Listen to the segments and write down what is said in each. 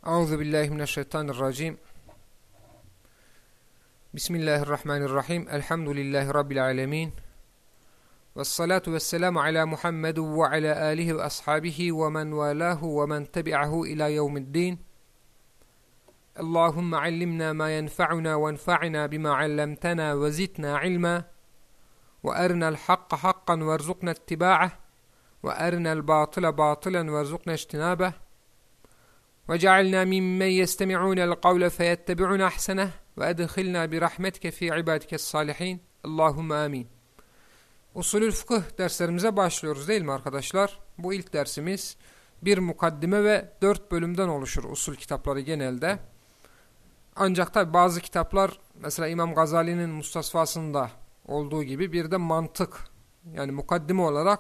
Euzubillahimineşşeytanirracim. Bismillahirrahmanirrahim. Elhamdülillahi Rabbil alemin. Vessalatu vesselamu ala Muhammedu ve ala alihi ve ashabihi ve men valahu ve men tebi'ahu ila yevmiddin. Allahümme allimna ma yenfa'una ve enfa'ina bima allamtana ve zidna ilma ve erinel hakka hakkan ve rzuqna ittiba'ah ve erinel batıla batılan ve rzuqna ijtinabah. وَجَعَلْنَا مِمَّنْ يَسْتَمِعُونَ الْقَوْلَ فَيَتَّبِعُونَ أَحْسَنَهُ وَأَدْخِلْنَا بِرَحْمَتِكَ فِي عِبَادِكَ الصَّالِحِينَ Allahümme amin. Usulül fıkıh derslerimize başlıyoruz değil mi arkadaşlar? Bu ilk dersimiz bir mukaddime ve 4 bölümden oluşur usul kitapları genelde. Ancak tabi bazı kitaplar mesela İmam Gazali'nin Mustasfasında olduğu gibi bir de mantık yani mukaddime olarak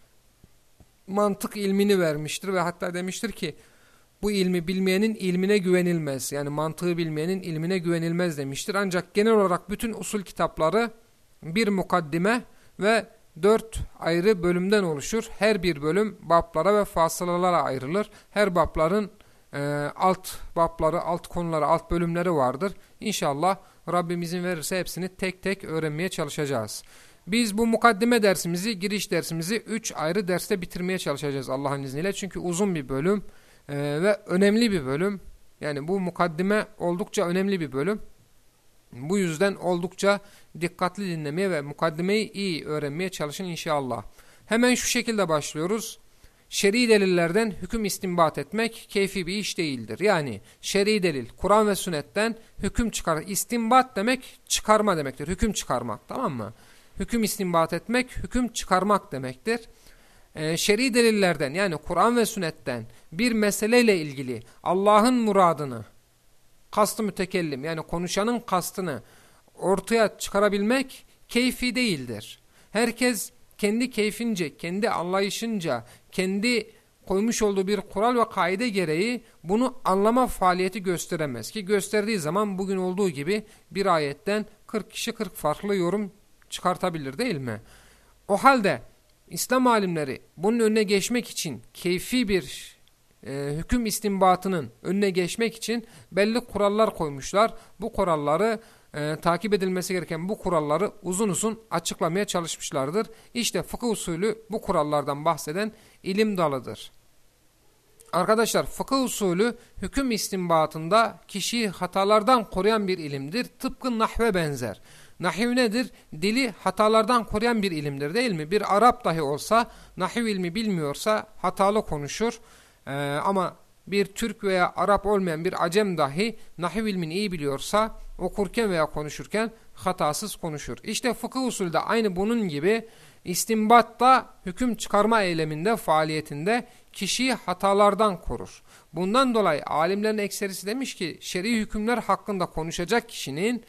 mantık ilmini vermiştir ve hatta demiştir ki bu ilmi bilmeyenin ilmine güvenilmez. Yani mantığı bilmeyenin ilmine güvenilmez demiştir. Ancak genel olarak bütün usul kitapları bir mukaddime ve 4 ayrı bölümden oluşur. Her bir bölüm bablara ve fasılalara ayrılır. Her babların alt babları, alt konuları, alt bölümleri vardır. İnşallah Rabbim izin verirse hepsini tek tek öğrenmeye çalışacağız. Biz bu mukaddime dersimizi, giriş dersimizi 3 ayrı derste bitirmeye çalışacağız Allah'ın izniyle. Çünkü uzun bir bölüm. Ve önemli bir bölüm. Yani bu mukaddime oldukça önemli bir bölüm. Bu yüzden oldukça dikkatli dinlemeye ve mukaddimeyi iyi öğrenmeye çalışın inşallah. Hemen şu şekilde başlıyoruz. Şer'i delillerden hüküm istinbat etmek keyfi bir iş değildir. Yani şer'i delil, Kur'an ve sünnetten hüküm çıkar. İstinbat demek çıkarma demektir. Hüküm çıkarmak, tamam mı? Hüküm istinbat etmek, hüküm çıkarmak demektir. Şer'i delillerden yani Kur'an ve sünnetten bir meseleyle ilgili Allah'ın muradını, kastı mütekellim yani konuşanın kastını ortaya çıkarabilmek keyfi değildir. Herkes kendi keyfince, kendi anlayışınca, kendi koymuş olduğu bir kural ve kaide gereği bunu anlama faaliyeti gösteremez ki gösterdiği zaman bugün olduğu gibi bir ayetten 40 kişi 40 farklı yorum çıkartabilir değil mi? O halde İslam alimleri bunun önüne geçmek için keyfi bir hüküm istinbatının önüne geçmek için belli kurallar koymuşlar. Bu kuralları takip edilmesi gereken bu kuralları uzun uzun açıklamaya çalışmışlardır. İşte fıkıh usulü bu kurallardan bahseden ilim dalıdır. Arkadaşlar fıkıh usulü hüküm istinbatında kişiyi hatalardan koruyan bir ilimdir. Tıpkı nahve benzer. Nahiv nedir? Dili hatalardan koruyan bir ilimdir değil mi? Bir Arap dahi olsa nahiv ilmi bilmiyorsa hatalı konuşur. Ama bir Türk veya Arap olmayan bir Acem dahi nahiv ilmini iyi biliyorsa okurken veya konuşurken hatasız konuşur. İşte fıkıh usulü de aynı bunun gibi istinbatta hüküm çıkarma eyleminde, faaliyetinde kişiyi hatalardan korur. Bundan dolayı alimlerin ekserisi demiş ki şer'i hükümler hakkında konuşacak kişinin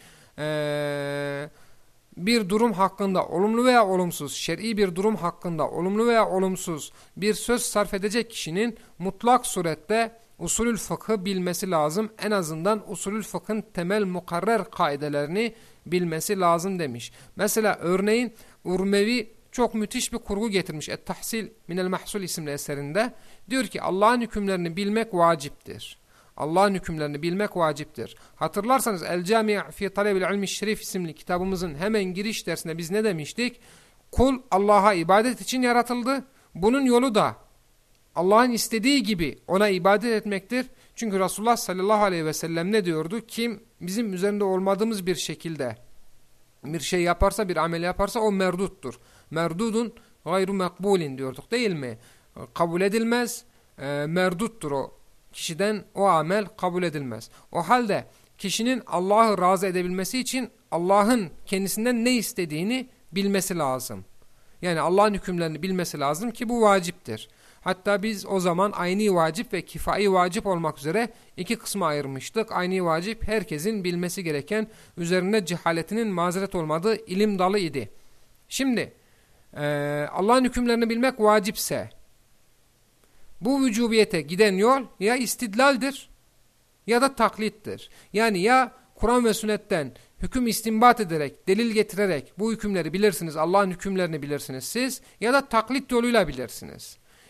bir durum hakkında olumlu veya olumsuz, şer'i bir durum hakkında olumlu veya olumsuz bir söz sarf edecek kişinin mutlak surette usulül fıkhı bilmesi lazım. En azından usulül fıkhın temel mukarrer kaidelerini bilmesi lazım demiş. Mesela örneğin Urmevi çok müthiş bir kurgu getirmiş. Et-Tahsil Minel Mahsul isimli eserinde. Diyor ki Allah'ın hükümlerini bilmek vaciptir. Allah'ın hükümlerini bilmek vaciptir. Hatırlarsanız El-Cami' fi Talebil İlmi Şerif isimli kitabımızın hemen giriş dersinde biz ne demiştik? Kul Allah'a ibadet için yaratıldı. Bunun yolu da Allah'ın istediği gibi ona ibadet etmektir. Çünkü Resulullah sallallahu aleyhi ve sellem ne diyordu? Kim bizim üzerinde olmadığımız bir şekilde bir şey yaparsa, bir amel yaparsa o merduttur. Merdudun gayru makbulin diyorduk değil mi? Kabul edilmez, merduttur o. Kişiden o amel kabul edilmez. O halde kişinin Allah'ı razı edebilmesi için Allah'ın kendisinden ne istediğini bilmesi lazım. Yani Allah'ın hükümlerini bilmesi lazım ki bu vaciptir. Hatta biz o zaman ayni vacip ve kifai vacip olmak üzere iki kısma ayırmıştık. Ayni vacip herkesin bilmesi gereken, üzerinde cehaletinin mazeret olmadığı ilim dalı idi. Şimdi Allah'ın hükümlerini bilmek vacipse bu vücubiyete giden yol ya istidlaldir ya da taklittir. Yani ya Kur'an ve sünnetten hüküm istinbat ederek, delil getirerek bu hükümleri bilirsiniz, Allah'ın hükümlerini bilirsiniz siz ya da taklit yoluyla bilirsiniz.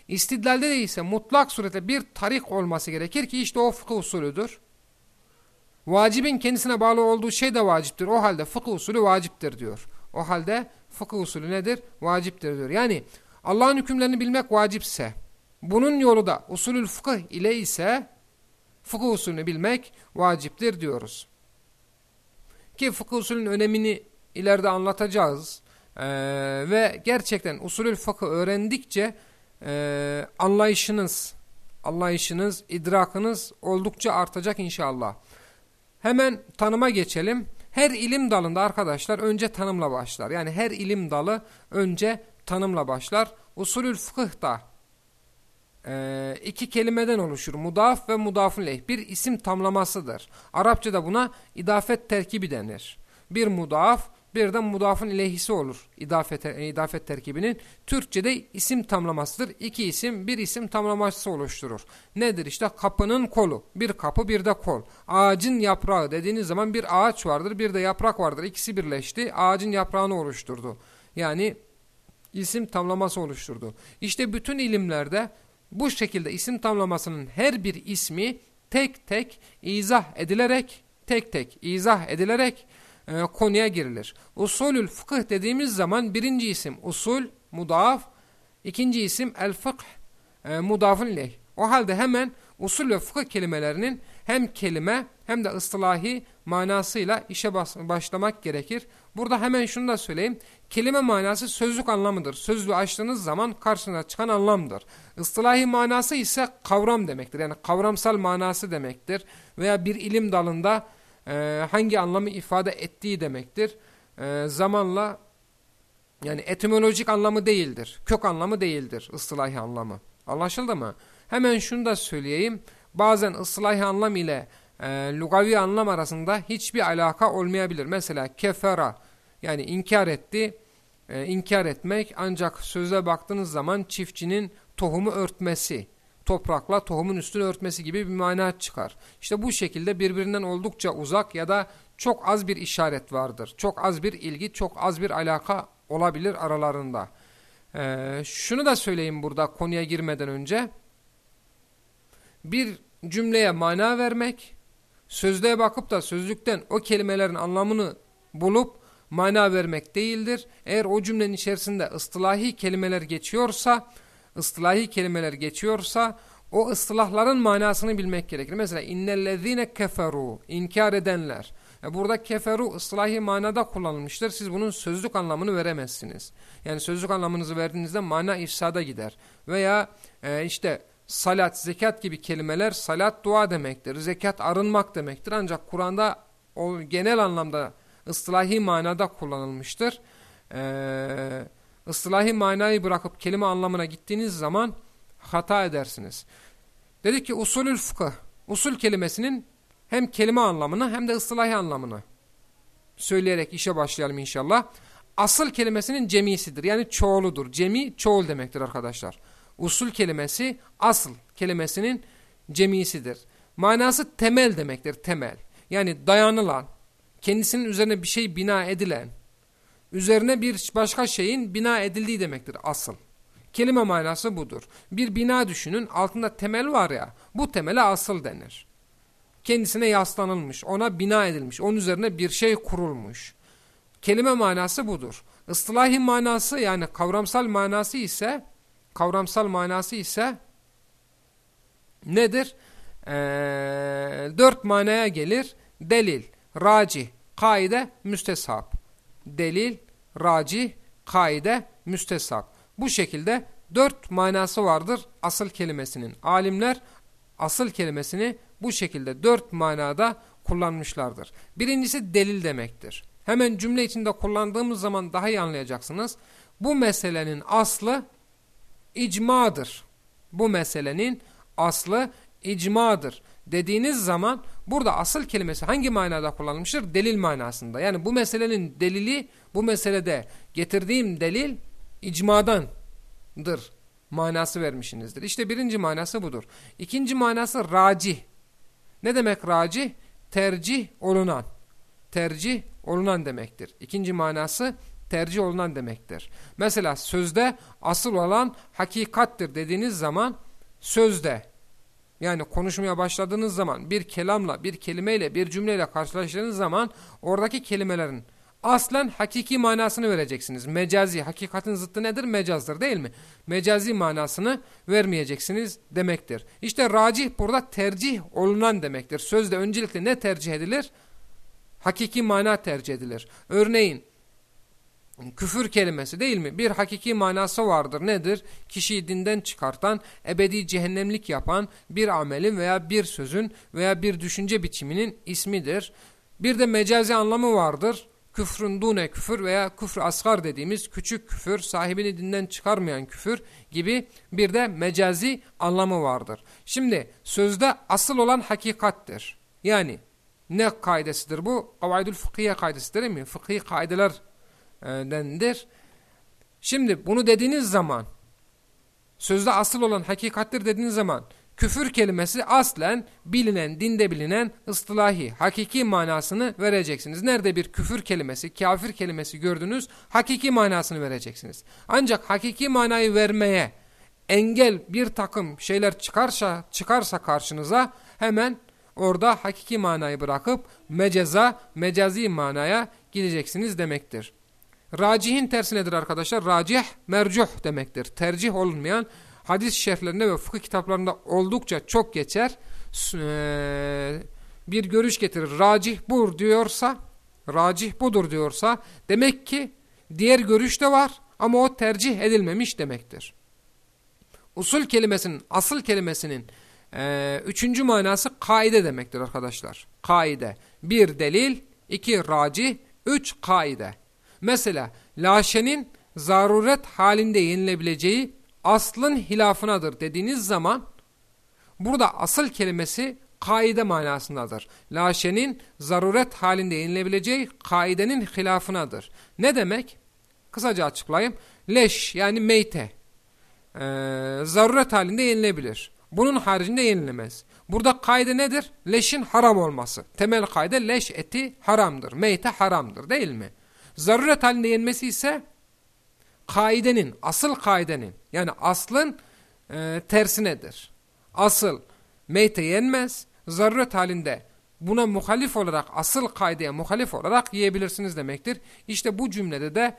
İstidlalde de ise mutlak surette bir tarik olması gerekir ki işte o fıkıh usulüdür. Vacibin kendisine bağlı olduğu şey de vaciptir. O halde fıkıh usulü vaciptir diyor. O halde fıkıh usulü nedir? Vaciptir diyor. Yani Allah'ın hükümlerini bilmek vacipse, bunun yolu da usulül fıkıh ile ise fıkıh usulünü bilmek vaciptir diyoruz. Ki fıkıh usulünün önemini ileride anlatacağız. Ve gerçekten usulül fıkıh öğrendikçe anlayışınız, idrakınız oldukça artacak inşallah. Hemen tanıma geçelim. Her ilim dalında arkadaşlar önce tanımla başlar. Yani her ilim dalı önce tanımla başlar. Usulül fıkıh da iki kelimeden oluşur. Mudaf ve mudafun leyh. Bir isim tamlamasıdır. Arapçada buna idafet terkibi denir. Bir mudaf, bir de mudafun ileyhisi olur idafet terkibinin. Türkçe'de isim tamlamasıdır. İki isim, bir isim tamlaması oluşturur. Nedir? İşte kapının kolu. Bir kapı, bir de kol. Ağacın yaprağı dediğiniz zaman bir ağaç vardır, bir de yaprak vardır. İkisi birleşti, ağacın yaprağını oluşturdu. Yani isim tamlaması oluşturdu. İşte bütün ilimlerde bu şekilde isim tamlamasının her bir ismi tek tek izah edilerek konuya girilir. Usulül fıkıh dediğimiz zaman birinci isim usul, mudaf, ikinci isim el fıkh, mudafun ileyh. O halde hemen usul ve fıkıh kelimelerinin hem kelime hem de ıslahi manasıyla işe başlamak gerekir. Burada hemen şunu da söyleyeyim. Kelime manası sözlük anlamıdır. Sözlüğü açtığınız zaman karşına çıkan anlamdır. Islahi manası ise kavram demektir. Yani kavramsal manası demektir. Veya bir ilim dalında hangi anlamı ifade ettiği demektir. Zamanla yani etimolojik anlamı değildir. Kök anlamı değildir ıslahi anlamı. Anlaşıldı mı? Hemen şunu da söyleyeyim. Bazen ıslahi anlam ile lugavi anlam arasında hiçbir alaka olmayabilir. Mesela kefera yani inkar etti. İnkar etmek ancak söze baktığınız zaman çiftçinin tohumu örtmesi, toprakla tohumun üstünü örtmesi gibi bir mana çıkar. İşte bu şekilde birbirinden oldukça uzak ya da çok az bir işaret vardır. Çok az bir ilgi, çok az bir alaka olabilir aralarında. Şunu da söyleyeyim burada konuya girmeden önce. Bir cümleye mana vermek, sözlüğe bakıp da sözlükten o kelimelerin anlamını bulup mana vermek değildir. Eğer o cümlenin içerisinde ıslahi kelimeler geçiyorsa o ıslahların manasını bilmek gerekir. Mesela innellezine keferu, inkar edenler. Burada keferu ıslahi manada kullanılmıştır. Siz bunun sözlük anlamını veremezsiniz. Yani sözlük anlamınızı verdiğinizde mana ifsada gider. Veya işte salat, zekat gibi kelimeler salat dua demektir. Zekat arınmak demektir. Ancak Kur'an'da o genel anlamda ıslahi manada kullanılmıştır. Islahi manayı bırakıp kelime anlamına gittiğiniz zaman hata edersiniz. Dedik ki usulül fıkıh. Usul kelimesinin hem kelime anlamını hem de ıslahi anlamını söyleyerek işe başlayalım inşallah. Asıl kelimesinin cemisidir. Yani çoğuludur. Cemi çoğul demektir arkadaşlar. Usul kelimesi asıl kelimesinin cemisidir. Manası temel demektir. Temel. Yani dayanılan, kendisinin üzerine bir şey bina edilen, üzerine bir başka şeyin bina edildiği demektir asıl. Kelime manası budur. Bir bina düşünün, altında temel var ya, bu temele asıl denir. Kendisine yaslanılmış, ona bina edilmiş, onun üzerine bir şey kurulmuş. Kelime manası budur. Islahi manası yani kavramsal manası ise nedir? 4 manaya gelir. Delil, racih, kaide, müsteshab. Delil, racih, kaide, müsteshab. Bu şekilde 4 manası vardır asıl kelimesinin. Alimler asıl kelimesini bu şekilde 4 manada kullanmışlardır. Birincisi delil demektir. Hemen cümle içinde kullandığımız zaman daha iyi anlayacaksınız. Bu meselenin aslı icmadır. Bu meselenin aslı icmadır dediğiniz zaman burada asıl kelimesi hangi manada kullanılmıştır? Delil manasında. Yani bu meselenin delili, bu meselede getirdiğim delil icmadandır manası vermişsinizdir. İşte birinci manası budur. İkinci manası racih. Ne demek racih? Tercih olunan. Tercih olunan demektir. İkinci manası tercih olunan demektir. Mesela sözde asıl olan hakikattir dediğiniz zaman sözde, yani konuşmaya başladığınız zaman bir kelamla, bir kelimeyle, bir cümleyle karşılaştığınız zaman oradaki kelimelerin aslen hakiki manasını vereceksiniz. Mecazi, hakikatin zıttı nedir? Mecazdır değil mi? Mecazi manasını vermeyeceksiniz demektir. İşte racih burada tercih olunan demektir. Sözde öncelikle ne tercih edilir? Hakiki mana tercih edilir. Örneğin küfür kelimesi değil mi? Bir hakiki manası vardır. Nedir? Kişiyi dinden çıkartan, ebedi cehennemlik yapan bir amelin veya bir sözün veya bir düşünce biçiminin ismidir. Bir de mecazi anlamı vardır. Küfrün dune küfür veya küfr asgar dediğimiz küçük küfür, sahibini dinden çıkarmayan küfür gibi bir de mecazi anlamı vardır. Şimdi sözde asıl olan hakikattir. Yani ne kaidesidir bu? Kavaidül fıkhiye kaidesi değil mi? Fıkhi kaidelerdendir. Şimdi bunu dediğiniz zaman, sözde asıl olan hakikattir dediğiniz zaman, küfür kelimesi aslen bilinen, dinde bilinen ıstılahi, hakiki manasını vereceksiniz. Nerede bir küfür kelimesi, kafir kelimesi gördünüz, hakiki manasını vereceksiniz. Ancak hakiki manayı vermeye engel bir takım şeyler çıkarsa karşınıza, hemen orada hakiki manayı bırakıp mecazi manaya gideceksiniz demektir. Racihin tersi nedir arkadaşlar? Racih, mercuh demektir. Tercih olunmayan, hadis şerhlerinde ve fıkıh kitaplarında oldukça çok geçer. Bir görüş getirir. Racih budur diyorsa, demek ki diğer görüş de var ama o tercih edilmemiş demektir. Usul kelimesinin, asıl kelimesinin üçüncü manası kaide demektir arkadaşlar. Kaide. 1 delil, 2 racih, 3 kaide. Mesela laşenin zaruret halinde yenilebileceği aslın hilafınadır dediğiniz zaman burada asıl kelimesi kaide manasındadır. Laşenin zaruret halinde yenilebileceği kaidenin hilafınadır. Ne demek? Kısaca açıklayayım. Leş yani meyte zaruret halinde yenilebilir. Bunun haricinde yenilemez. Burada kaide nedir? Leşin haram olması. Temel kaide leş eti haramdır. Meyte haramdır değil mi? Zaruret halinde yenmesi ise kaidenin, asıl kaidenin yani aslın tersinedir. Asıl meyte yenmez. Zaruret halinde buna muhalif olarak, asıl kaideye muhalif olarak yiyebilirsiniz demektir. İşte bu cümlede de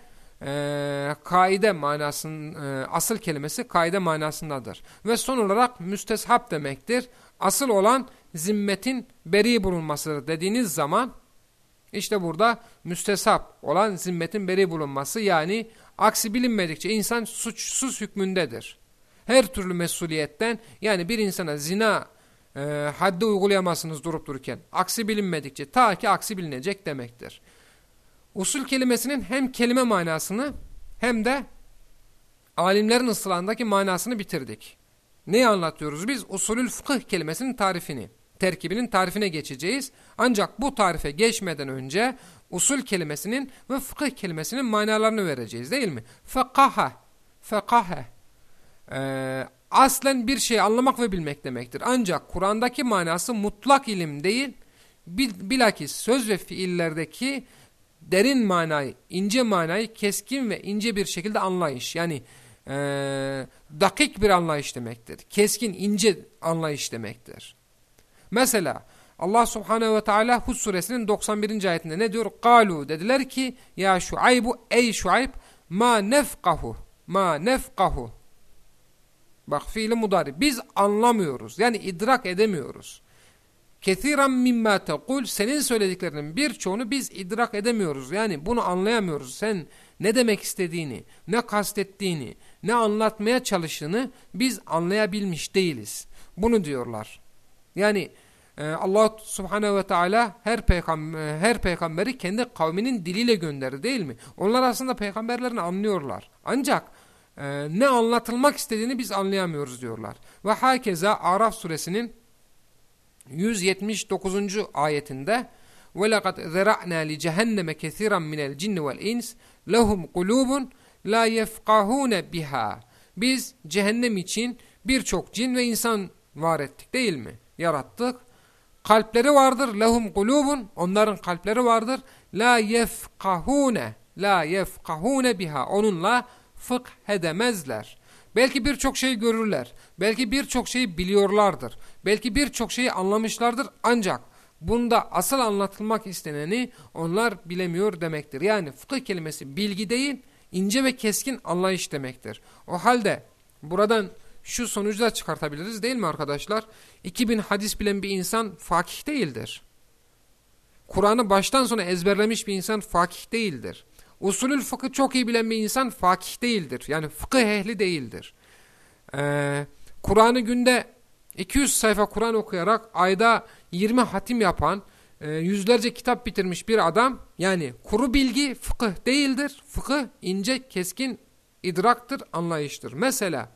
kaide manasının asıl kelimesi kaide manasındadır. Ve son olarak müsteshap demektir. Asıl olan zimmetin beri bulunmasıdır dediğiniz zaman işte burada müsteshap olan zimmetin beri bulunması, yani aksi bilinmedikçe insan suçsuz hükmündedir. Her türlü mesuliyetten, yani bir insana zina haddi uygulayamazsınız durup dururken. Aksi bilinmedikçe, ta ki aksi bilinecek demektir. Usul kelimesinin hem kelime manasını hem de alimlerin ıslahındaki manasını bitirdik. Neyi anlatıyoruz biz? Usulül fıkıh kelimesinin tarifini, terkibinin tarifine geçeceğiz. Ancak bu tarife geçmeden önce usul kelimesinin ve fıkıh kelimesinin manalarını vereceğiz değil mi? Fekahe. Aslen bir şeyi anlamak ve bilmek demektir. Ancak Kur'an'daki manası mutlak ilim değil, bilakis söz ve fiillerdeki derin manayı, ince manayı keskin ve ince bir şekilde anlayış. Yani dakik bir anlayış demektir. Keskin, ince anlayış demektir. Mesela Allah Subhanahu ve Teala Hud suresinin 91. ayetinde ne diyor? Kalu, dediler ki ya Şuaybu, ey Şuayb, ma nefkahu. Bak fiili mudari. Biz anlamıyoruz. Yani idrak edemiyoruz. Kethiran mimma tekul, senin söylediklerinin birçoğunu biz idrak edemiyoruz. Yani bunu anlayamıyoruz. Sen ne demek istediğini, ne kastettiğini, ne anlatmaya çalıştığını biz anlayabilmiş değiliz. Bunu diyorlar. Yani Allah Subhanahu ve Teala her peygamberi kendi kavminin diliyle gönderdi değil mi? Onlar aslında peygamberlerini anlıyorlar. Ancak ne anlatılmak istediğini biz anlayamıyoruz diyorlar. Ve hakeza Araf suresinin 179. ayetinde وَلَقَدْ ذَرَعْنَا لِجَهَنَّمَ كَثِيرًا مِنَ الْجِنِّ وَالْاِنْسِ لَهُمْ قُلُوبٌ لَا يَفْقَهُونَ بِهَا. Biz cehennem için birçok cin ve insan var ettik değil mi? Yarattık. Kalpleri vardır. لَهُمْ قُلُوبٌ, onların kalpleri vardır. لَا يَفْقَهُونَ, la yefkahune biha. Onunla fıkh edemezler. Belki birçok şey görürler. Belki birçok şeyi biliyorlardır. Belki birçok şeyi anlamışlardır. Ancak bunda asıl anlatılmak isteneni onlar bilemiyor demektir. Yani fıkıh kelimesi bilgi değil, ince ve keskin anlayış demektir. O halde buradan şu sonucu da çıkartabiliriz değil mi arkadaşlar? 2000 hadis bilen bir insan fakih değildir. Kur'an'ı baştan sona ezberlemiş bir insan fakih değildir. Usulül fıkıh çok iyi bilen bir insan fakih değildir. Yani fıkıh ehli değildir. Kur'an'ı günde 200 sayfa Kur'an okuyarak ayda 20 hatim yapan, yüzlerce kitap bitirmiş bir adam, yani kuru bilgi fıkıh değildir. Fıkıh ince, keskin idraktır, anlayıştır. Mesela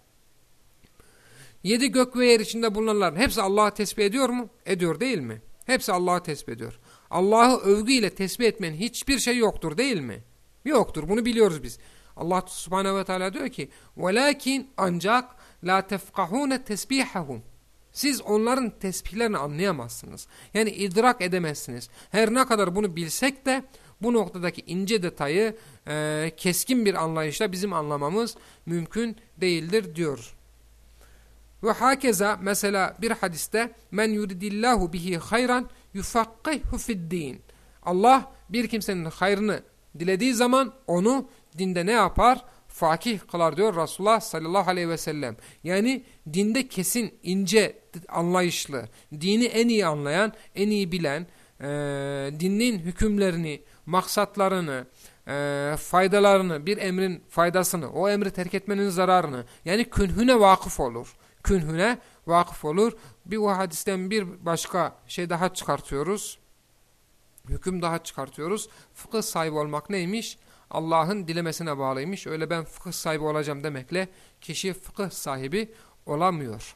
7 gök ve yer içinde bulunanların hepsi Allah'ı tesbih ediyor mu? Ediyor değil mi? Hepsi Allah'ı tesbih ediyor. Allah'ı övgüyle tesbih etmeyen hiçbir şey yoktur değil mi? Yoktur. Bunu biliyoruz biz. Allah Subhanahu ve Teala diyor ki: "Velakin ancak la tefkahune tesbihahum." Siz onların tesbihlerini anlayamazsınız. Yani idrak edemezsiniz. Her ne kadar bunu bilsek de bu noktadaki ince detayı keskin bir anlayışla bizim anlamamız mümkün değildir diyor. Ve hakeza mesela bir hadiste men yuridillahu bihi hayran yufakkihu fi'd-din. Allah bir kimsenin hayrını dilediği zaman onu dinde ne yapar? Fakih kılar diyor Resulullah sallallahu aleyhi ve sellem. Yani dinde kesin, ince, anlayışlı, dini en iyi anlayan, en iyi bilen, dinin hükümlerini, maksatlarını, faydalarını, bir emrin faydasını, o emri terk etmenin zararını, yani künhüne vakıf olur. Künhüne vakıf olur. Bu hadisten bir başka şey daha çıkartıyoruz. Hüküm daha çıkartıyoruz. Fıkıh sahibi olmak neymiş? Allah'ın dilemesine bağlıymış. Öyle ben fıkıh sahibi olacağım demekle kişi fıkıh sahibi olamıyor.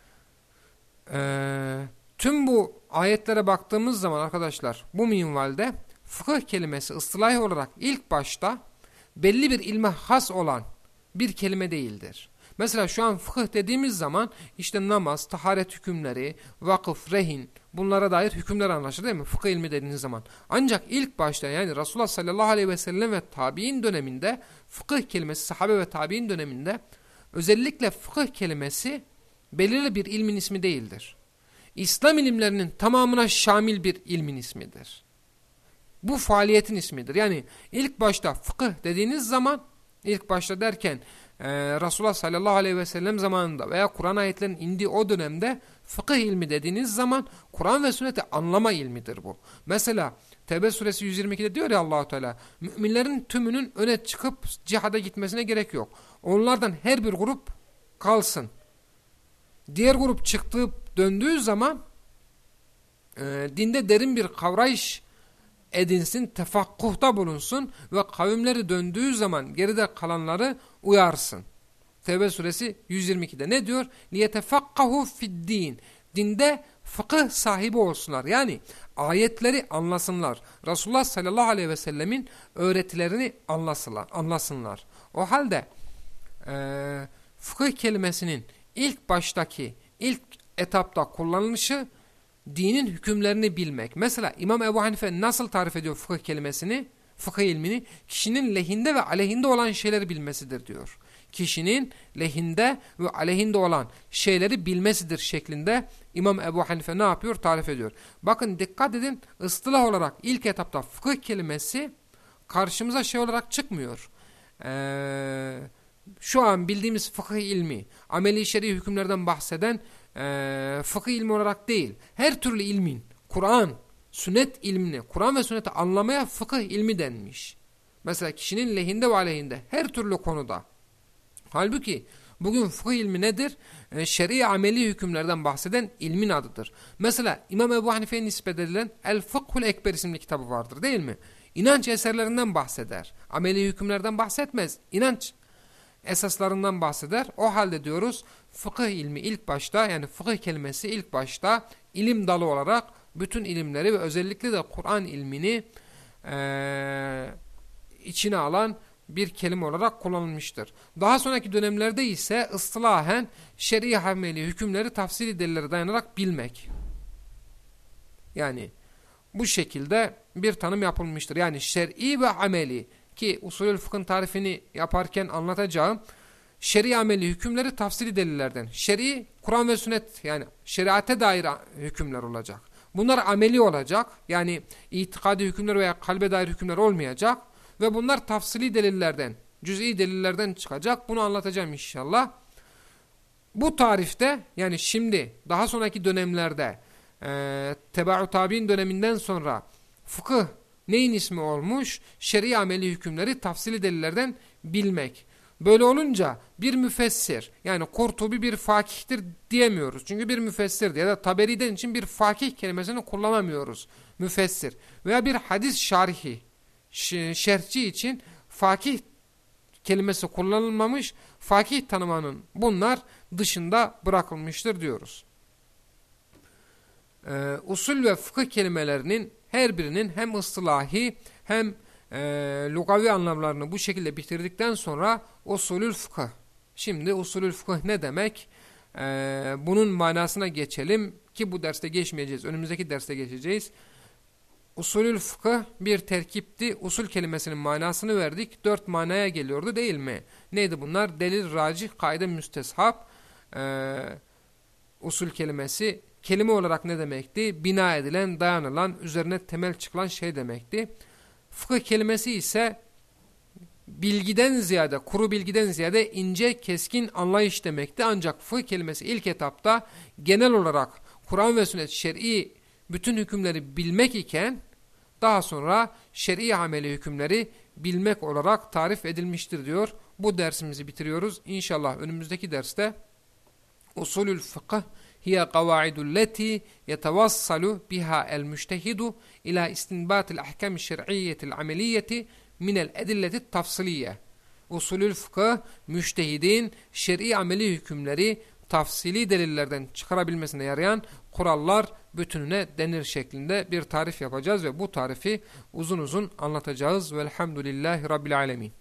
Tüm bu ayetlere baktığımız zaman arkadaşlar, bu minvalde fıkıh kelimesi ıslahi olarak ilk başta belli bir ilme has olan bir kelime değildir. Mesela şu an fıkıh dediğimiz zaman işte namaz, taharet hükümleri, vakıf, rehin, bunlara dair hükümler anlaşılır değil mi? Fıkıh ilmi dediğiniz zaman. Ancak ilk başta, yani Resulullah sallallahu aleyhi ve sellem ve tabi'in döneminde fıkıh kelimesi, sahabe ve tabi'in döneminde özellikle fıkıh kelimesi belirli bir ilmin ismi değildir. İslam ilimlerinin tamamına şamil bir ilmin ismidir. Bu faaliyetin ismidir. Yani ilk başta fıkıh dediğiniz zaman, ilk başta derken Resulullah sallallahu aleyhi ve sellem zamanında veya Kur'an ayetlerinin indiği o dönemde fıkıh ilmi dediğiniz zaman Kur'an ve sünneti anlama ilmidir bu. Mesela Tevbe suresi 122'de diyor ya Allah-u Teala, müminlerin tümünün öne çıkıp cihada gitmesine gerek yok. Onlardan her bir grup kalsın. Diğer grup çıktıp döndüğü zaman dinde derin bir kavrayış edinsin, tefakkuhta bulunsun ve kavimleri döndüğü zaman geride kalanları uyarsın. Tevbe suresi 122'de ne diyor? لِيَتَفَقَّهُ فِي الدِّينِ Dinde fıkıh sahibi olsunlar. Yani ayetleri anlasınlar. Resulullah sallallahu aleyhi ve sellemin öğretilerini anlasınlar. O halde fıkıh kelimesinin ilk baştaki, ilk etapta kullanılışı dinin hükümlerini bilmek. Mesela İmam Ebu Hanife nasıl tarif ediyor fıkıh kelimesini, fıkıh ilmini? Kişinin lehinde ve aleyhinde olan şeyleri bilmesidir diyor. Kişinin lehinde ve aleyhinde olan şeyleri bilmesidir şeklinde İmam Ebu Hanife ne yapıyor? Tarif ediyor. Bakın dikkat edin, ıstılah olarak ilk etapta fıkıh kelimesi karşımıza şey olarak çıkmıyor. Şu an bildiğimiz fıkıh ilmi, ameli şer'i hükümlerden bahseden fıkıh ilmi olarak değil, her türlü ilmin, Kur'an, sünnet ilmini, Kur'an ve sünneti anlamaya fıkıh ilmi denmiş. Mesela kişinin lehinde ve aleyhinde her türlü konuda. Halbuki bugün fıkıh ilmi nedir? Şer'i ameli hükümlerden bahseden ilmin adıdır. Mesela İmam Ebu Hanife'ye nispet edilen El Fıkhul Ekber isimli kitabı vardır değil mi? İnanç eserlerinden bahseder. Ameli hükümlerden bahsetmez. İnanç esaslarından bahseder. O halde diyoruz fıkıh ilmi ilk başta, yani fıkıh kelimesi ilk başta ilim dalı olarak bütün ilimleri ve özellikle de Kur'an ilmini içine alan bir kelime olarak kullanılmıştır. Daha sonraki dönemlerde ise ıstılahen şer'i ameli hükümleri tafsili delillere dayanarak bilmek. Yani bu şekilde bir tanım yapılmıştır. Yani şer'i ve ameli ki usulül fıkhın tarifini yaparken anlatacağım. Şer'i ameli hükümleri tafsili delillerden. Şer'i Kur'an ve sünnet, yani şeriate dair hükümler olacak. Bunlar ameli olacak. Yani itikadi hükümler veya kalbe dair hükümler olmayacak. Ve bunlar tafsili delillerden, cüz'i delillerden çıkacak. Bunu anlatacağım inşallah. Bu tarifte, yani şimdi daha sonraki dönemlerde teba'u tabi'in döneminden sonra fıkıh neyin ismi olmuş? Şer'i ameli hükümleri tafsili delillerden bilmek. Böyle olunca bir müfessir, yani Kurtubi bir fakihtir diyemiyoruz. Çünkü bir müfessirdir, ya da Taberi'den için bir fakih kelimesini kullanamıyoruz. Müfessir veya bir hadis şarihi, şerhçi için fakih kelimesi kullanılmamış, fakih tanımanın bunlar dışında bırakılmıştır diyoruz. Usul ve fıkıh kelimelerinin her birinin hem ıstılahi hem lugavi anlamlarını bu şekilde bitirdikten sonra usulül fıkıh. Şimdi usulül fıkıh ne demek? Bunun manasına geçelim ki bu derste geçmeyeceğiz. Önümüzdeki derste geçeceğiz. Usulül fıkıh bir terkipti. Usul kelimesinin manasını verdik. 4 manaya geliyordu değil mi? Neydi bunlar? Delil, racih, kaide, müsteshab. Usul kelimesi kelime olarak ne demekti? Bina edilen, dayanılan, üzerine temel çıkılan şey demekti. Fıkıh kelimesi ise bilgiden ziyade, kuru bilgiden ziyade ince, keskin anlayış demekti. Ancak fıkıh kelimesi ilk etapta genel olarak Kur'an ve sünnet şer'i bütün hükümleri bilmek iken daha sonra şer'i ameli hükümleri bilmek olarak tarif edilmiştir diyor. Bu dersimizi bitiriyoruz. İnşallah önümüzdeki derste usulül fıkıh hiye kavaidul leti yetevassalu biha el müştehidu ila istinbatil ahkam şer'iyyetil ameliyeti minel edilleti tafsiliye. Usulül fıkıh, müştehidin şer'i ameli hükümleri tafsili delillerden çıkarabilmesine yarayan kurallar bütününe denir şeklinde bir tarif yapacağız ve bu tarifi uzun uzun anlatacağız. Velhamdülillahi Rabbil alemin.